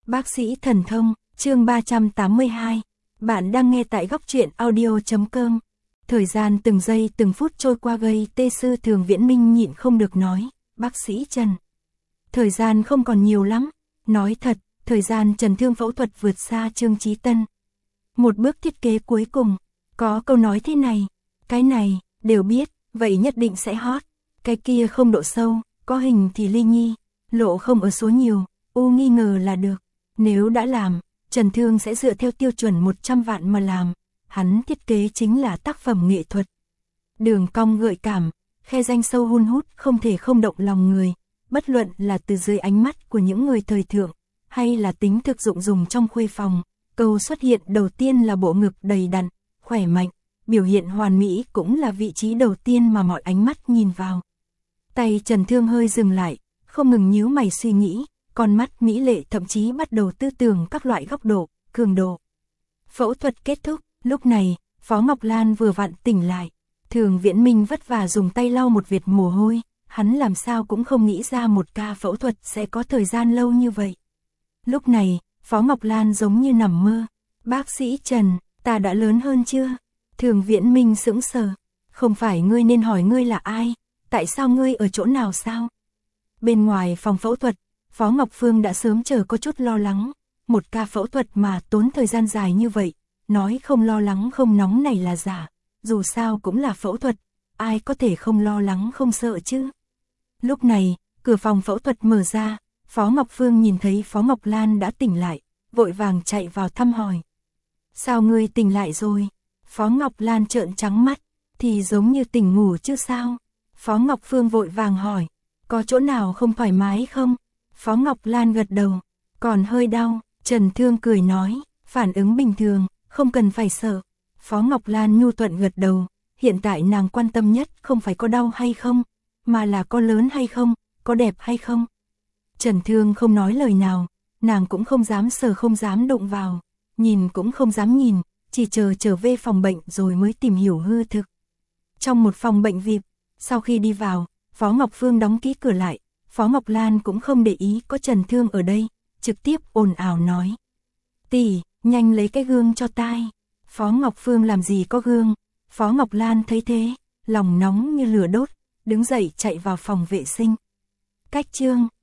Bác sĩ thần thông, chương 382. Bạn đang nghe tại góc truyện audio.com. Thời gian từng giây từng phút trôi qua gây tê sư Thường Viễn Minh nhịn không được nói, bác sĩ Trần. Thời gian không còn nhiều lắm, nói thật, thời gian Trần Thương phẫu thuật vượt xa Trương Chí Tân. Một bước thiết kế cuối cùng, có câu nói thế này, cái này, đều biết, vậy nhất định sẽ hot, cái kia không độ sâu, có hình thì ly nhi, lộ không ở số nhiều, u nghi ngờ là được. Nếu đã làm, Trần Thương sẽ dựa theo tiêu chuẩn 100 vạn mà làm, hắn thiết kế chính là tác phẩm nghệ thuật. Đường cong gợi cảm, khe rãnh sâu hun hút không thể không động lòng người, bất luận là từ dưới ánh mắt của những người thời thượng, hay là tính thực dụng dùng trong khuê phòng. Câu xuất hiện đầu tiên là bộ ngực đầy đặn, khỏe mạnh, biểu hiện hoàn mỹ cũng là vị trí đầu tiên mà mọi ánh mắt nhìn vào. Tay Trần Thương hơi dừng lại, không ngừng nhíu mày suy nghĩ, con mắt mỹ lệ thậm chí bắt đầu tư tưởng các loại góc độ, cường độ. Phẫu thuật kết thúc, lúc này, Phó Ngọc Lan vừa vặn tỉnh lại. Thường Viễn Minh vất vả dùng tay lau một vệt mồ hôi, hắn làm sao cũng không nghĩ ra một ca phẫu thuật sẽ có thời gian lâu như vậy. Lúc này, Phó Ngọc Lan giống như nằm mơ. Bác sĩ Trần, ta đã lớn hơn chưa? Thường Viễn Minh sững sờ. Không phải ngươi nên hỏi ngươi là ai? Tại sao ngươi ở chỗ nào sao? Bên ngoài phòng phẫu thuật, Phó Ngọc Phương đã sớm chờ có chút lo lắng. Một ca phẫu thuật mà tốn thời gian dài như vậy, nói không lo lắng không nóng này là giả. Dù sao cũng là phẫu thuật, ai có thể không lo lắng không sợ chứ? Lúc này, cửa phòng phẫu thuật mở ra, Phó Ngọc Phương nhìn thấy Phó Ngọc Lan đã tỉnh lại, vội vàng chạy vào thăm hỏi. Sao ngươi tỉnh lại rồi? Phó Ngọc Lan trợn trắng mắt, thì giống như tỉnh ngủ chứ sao? Phó Ngọc Phương vội vàng hỏi, có chỗ nào không thoải mái không? Phó Ngọc Lan gật đầu, còn hơi đau. Trần Thương cười nói, phản ứng bình thường, không cần phải sợ. Phó Ngọc Lan nhu thuận gật đầu, hiện tại nàng quan tâm nhất không phải có đau hay không, mà là có lớn hay không, có đẹp hay không. Trần Thương không nói lời nào, nàng cũng không dám sờ không dám đụng vào, nhìn cũng không dám nhìn, chỉ chờ trở về phòng bệnh rồi mới tìm hiểu hư thực. Trong một phòng bệnh VIP, sau khi đi vào, Phó Ngọc Phương đóng kỹ cửa lại, Phó Ngọc Lan cũng không để ý có Trần Thương ở đây, trực tiếp ồn ào nói. Tỷ, nhanh lấy cái gương cho tai. Phó Ngọc Phương làm gì có gương? Phó Ngọc Lan thấy thế, lòng nóng như lửa đốt, đứng dậy chạy vào phòng vệ sinh. Cách chương